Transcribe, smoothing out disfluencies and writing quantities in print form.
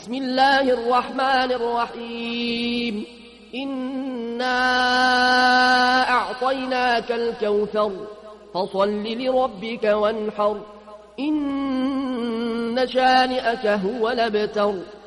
بسم الله الرحمن الرحيم إنا أعطيناك الكوثر فصل لربك وانحر إن شانئك هو الأبتر